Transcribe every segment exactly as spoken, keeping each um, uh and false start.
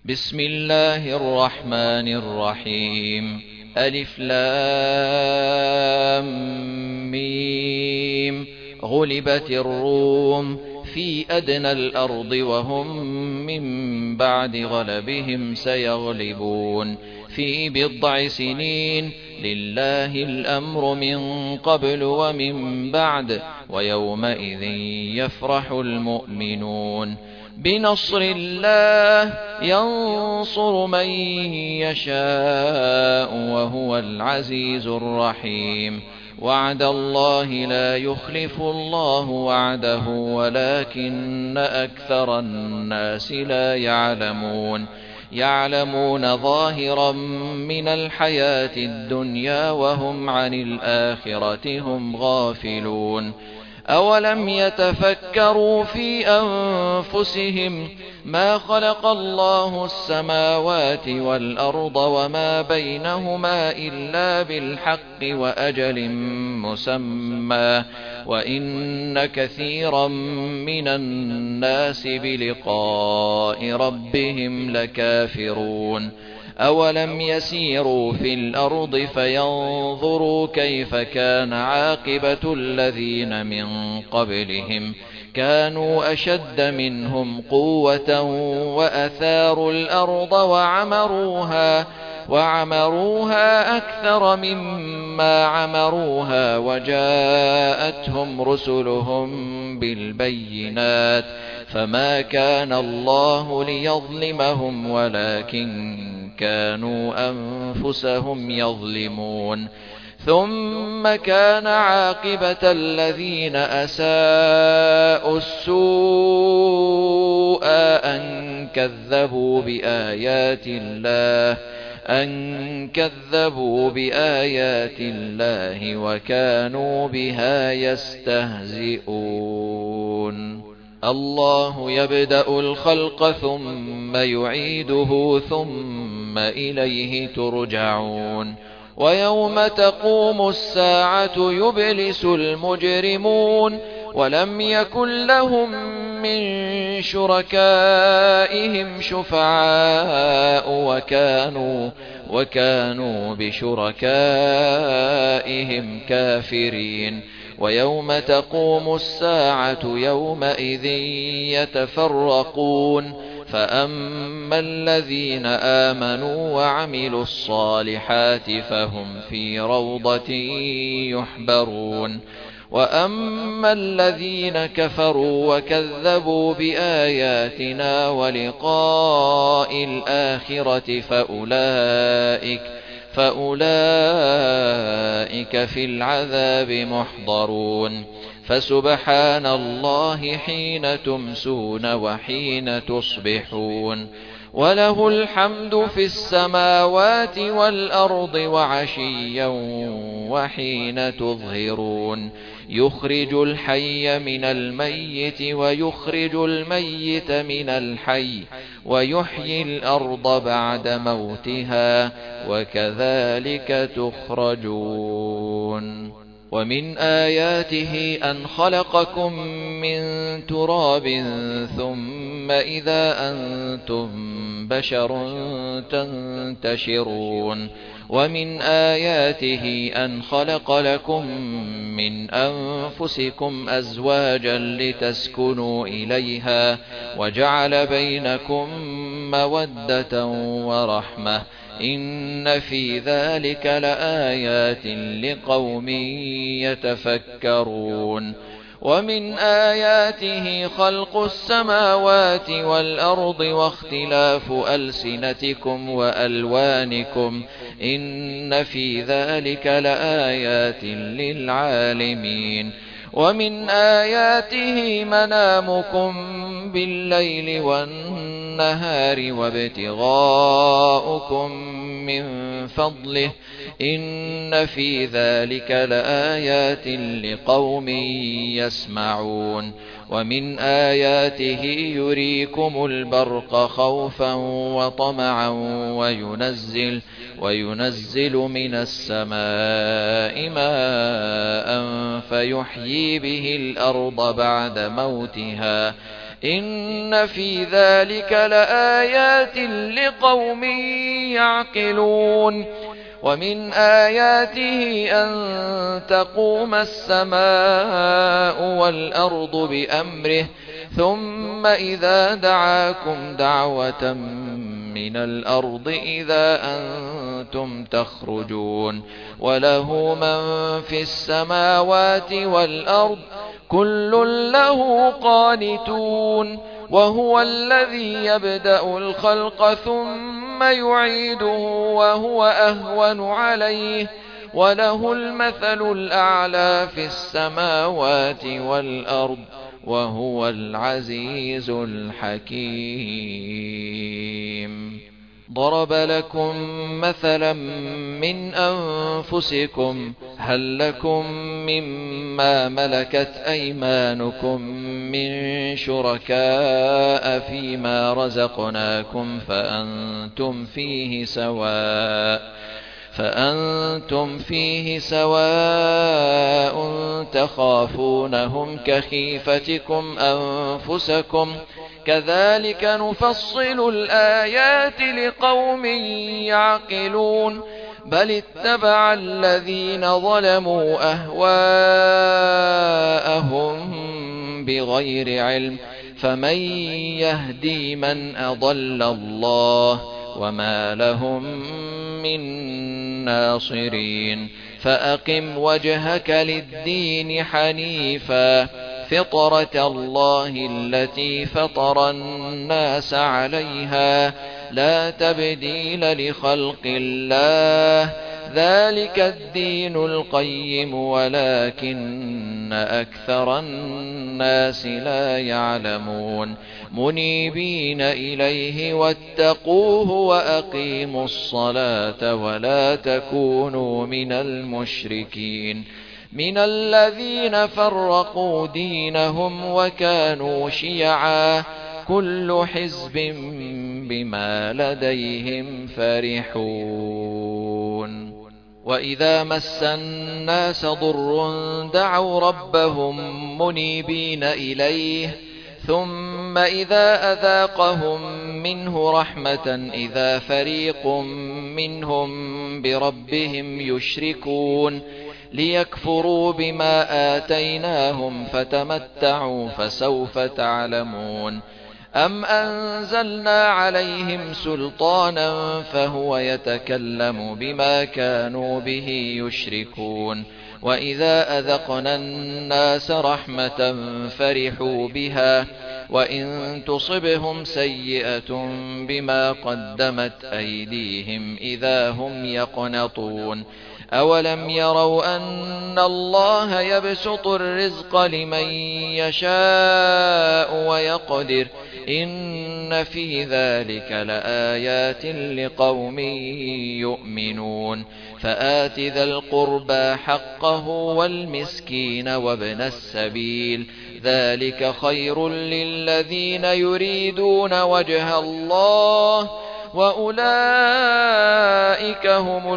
بسم الله الرحمن الرحيم. ألف لام ميم. غلبت الروم في أدنى الأرض وهم من بعد غلبهم سيغلبون في بضع سنين. لله الأمر من قبل ومن بعد ويومئذ يفرح المؤمنون بنصر الله ينصر من يشاء وهو العزيز الرحيم. وعد الله لا يخلف الله وعده ولكن أكثر الناس لا يعلمون يعلمون ظاهرا من الحياة الدنيا وهم عن الآخرة هم غافلون. أولم يتفكروا في أنفسهم ما خلق الله السماوات والأرض وما بينهما إلا بالحق وأجل مسمى وإن كثيرا من الناس بلقاء ربهم لكافرون. أولم يسيروا في الأرض فينظروا كيف كان عاقبة الذين من قبلهم كانوا أشد منهم قوة وأثاروا الأرض وعمروها وعمروها أكثر مما عمروها وجاءتهم رسلهم بالبينات فما كان الله ليظلمهم ولكن كانوا أنفسهم يظلمون. ثم كان عاقبة الذين أساءوا السوء أن كذبوا بآيات الله أن كذبوا بآيات الله وكانوا بها يستهزئون. الله يبدأ الخلق ثم يعيده ثم إليه ترجعون. ويوم تقوم الساعة يبلس المجرمون ولم يكن لهم من شركائهم شفعاء وكانوا وكانوا بشركائهم كافرين. ويوم تقوم الساعة يومئذ يتفرقون فأما الذين آمنوا وعملوا الصالحات فهم في روضة يحبرون وأما الذين كفروا وكذبوا بآياتنا ولقاء الآخرة فأولئك فأولئك في العذاب محضرون. فسبحان الله حين تمسون وحين تصبحون وله الحمد في السماوات والأرض وعشيا وحين تظهرون. يخرج الحي من الميت ويخرج الميت من الحي ويحيي الأرض بعد موتها وكذلك تخرجون. ومن آياته أن خلقكم من تراب ثم إذا أنتم بشر تنتشرون. ومن آياته أن خلق لكم من أنفسكم أزواجا لتسكنوا إليها وجعل بينكم مودة ورحمة إن في ذلك لآيات لقوم يتفكرون. ومن آياته خلق السماوات والأرض واختلاف ألسنتكم وألوانكم إن في ذلك لآيات للعالمين. ومن آياته منامكم بالليل والنهار وابتغاؤكم من فضله إن في ذلك لآيات لقوم يسمعون. ومن آياته يريكم البرق خوفا وطمعا وينزل وينزل من السماء ماء فيحيي به الأرض بعد موتها إن في ذلك لآيات لقوم يعقلون ومن آياته أن تقوم السماء والأرض بأمره ثم إذا دعاكم دعوة من الأرض إذا أنتم تخرجون وله من في السماوات والأرض كل له قانتون وهو الذي يبدأ الخلق ثم يعيده وهو أهون عليه وله المثل الأعلى في السماوات والأرض وهو العزيز الحكيم. ضرب لكم مثلا من أنفسكم هل لكم مما ملكت أيمانكم من شركاء فيما رزقناكم فأنتم فيه سواء فأنتم فيه سواء تخافونهم كخيفتكم أنفسكم كذلك نفصل الآيات لقوم يعقلون بل اتبع الذين ظلموا أهواءهم بغير علم فمن يهدي من أضل الله وما لهم من ناصرين. فأقم وجهك للدين حنيفا فطرة الله التي فطر الناس عليها لا تبديل لخلق الله ذلك الدين القيم ولكن أكثر الناس لا يعلمون. منيبين إليه واتقوه وأقيموا الصلاة ولا تكونوا من المشركين من الذين فرقوا دينهم وكانوا شيعا كل حزب بما لديهم فرحون. وإذا مس الناس ضر دعوا ربهم منيبين إليه ثم إذا أذاقهم منه رحمة إذا فريق منهم بربهم يشركون ليكفروا بما آتيناهم فتمتعوا فسوف تعلمون. أم أنزلنا عليهم سلطانا فهو يتكلم بما كانوا به يشركون. وإذا أذقنا الناس رحمة فرحوا بها وإن تصبهم سيئة بما قدمت أيديهم إذا هم يقنطون. أولم يروا أن الله يبسط الرزق لمن يشاء ويقدر إن في ذلك لآيات لقوم يؤمنون. فآت ذا القربى حقه والمسكين وابن السبيل ذلك خير للذين يريدون وجه الله وأولئك هم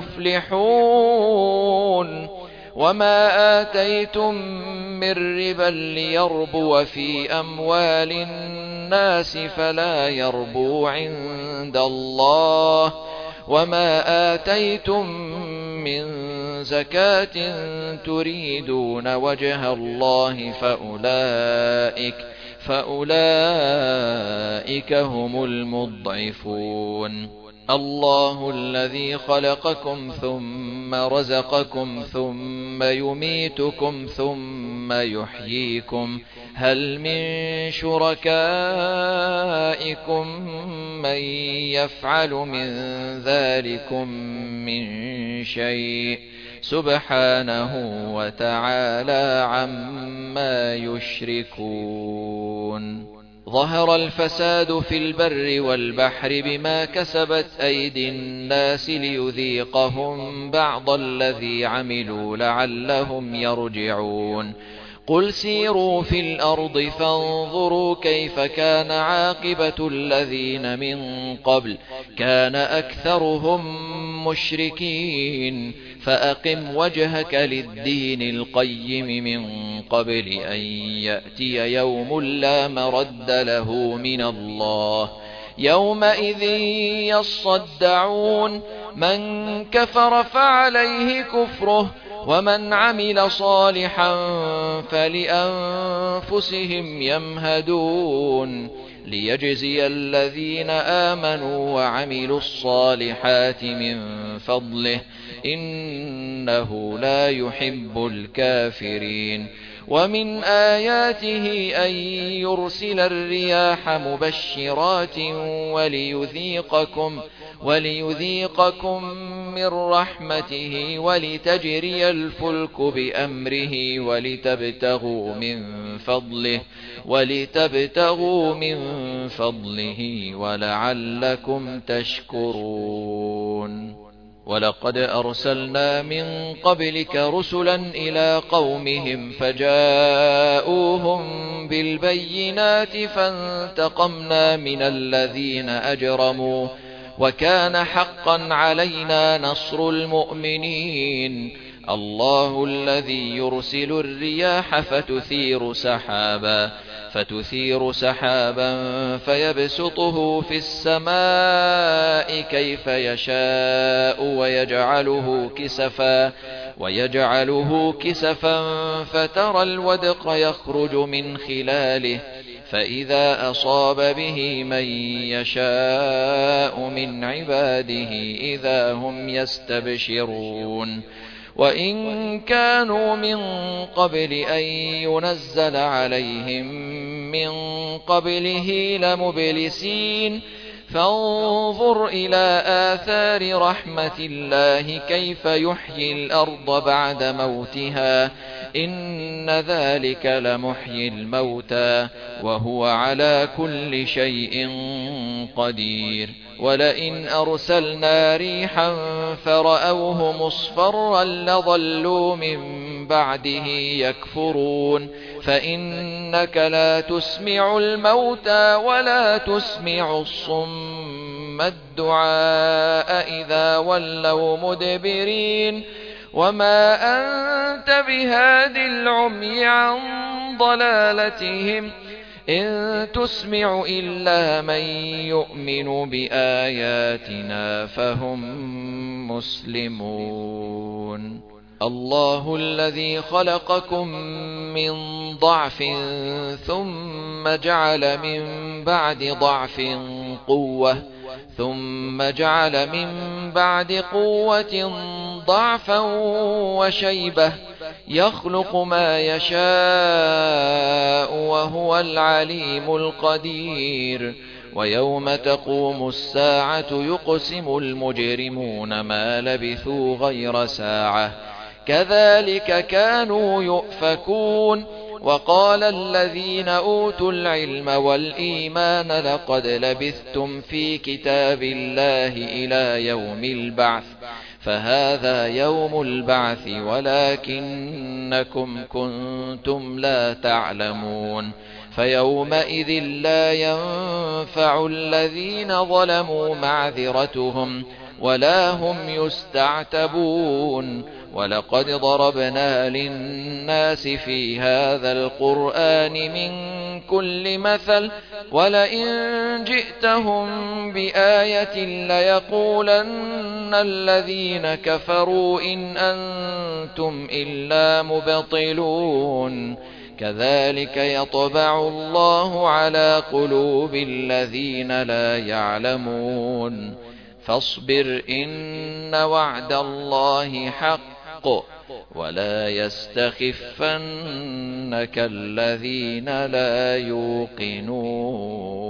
المفلحون. وما آتيتم من ربا ليربو في أموال الناس فلا يربو عند الله وما آتيتم من زكاة تريدون وجه الله فأولئك فأولئك هم المضعفون. الله الذي خلقكم ثم رزقكم ثم يميتكم ثم يحييكم هل من شركائكم من يفعل من ذلكم من شيء سبحانه وتعالى عما يشركون. ظهر الفساد في البر والبحر بما كسبت أيدي الناس ليذيقهم بعض الذي عملوا لعلهم يرجعون. قل سيروا في الأرض فانظروا كيف كان عاقبة الذين من قبل كان أكثرهم مشركين فأقم وجهك للدين القيم من قبل أن يأتي يوم لا مرد له من الله يومئذ يصدعون من كفر فعليه كفره ومن عمل صالحا فلأنفسهم يمهدون ليجزي الذين آمنوا وعملوا الصالحات من فضله إنه لا يحب الكافرين ومن آياته أن يرسل الرياح مبشرات وليذيقكم وليذيقكم من رحمته ولتجري الفلك بأمره ولتبتغوا من فضله ولتبتغوا من فضله ولعلكم تشكرون ولقد أرسلنا من قبلك رسلا إلى قومهم فجاءوهم بالبينات فانتقمنا من الذين أجرموا وكان حقا علينا نصر المؤمنين الله الذي يرسل الرياح فتثير سحابا فتثير سحابا فيبسطه في السماء كيف يشاء ويجعله كسفا ويجعله كسفا فترى الودق يخرج من خلاله فإذا أصاب به من يشاء من عباده إذا هم يستبشرون وإن كانوا من قبل أن ينزل عليهم من قبله لمبلسين فانظر إلى آثار رحمة الله كيف يحيي الأرض بعد موتها إن ذلك لمحيي الموتى وهو على كل شيء قدير ولئن أرسلنا ريحا فرأوه مصفرا لظلوا من بعده يكفرون فإنك لا تسمع الموتى ولا تسمع الصم الدعاء إذا ولوا مدبرين وما أنت بهاد العمي عن ضلالتهم إن تسمع إلا من يؤمن بآياتنا فهم مسلمون الله الذي خلقكم من ضعف ثم جعل من بعد ضعف قوة ثم جعل من بعد قوة ضعفا وشيبة يخلق ما يشاء وهو العليم القدير ويوم تقوم الساعة يقسم المجرمون ما لبثوا غير ساعة كذلك كانوا يؤفكون وقال الذين أوتوا العلم والإيمان لقد لبثتم في كتاب الله إلى يوم البعث فهذا يوم البعث ولكنكم كنتم لا تعلمون فيومئذ لا ينفع الذين ظلموا معذرتهم ولا هم يستعتبون ولقد ضربنا للناس في هذا القرآن من كل مثل ولئن جئتهم بآية ليقولن الذين كفروا إن أنتم إلا مبطلون كذلك يطبع الله على قلوب الذين لا يعلمون فاصبر إن وعد الله حق ولا يستخفنك الذين لا يوقنون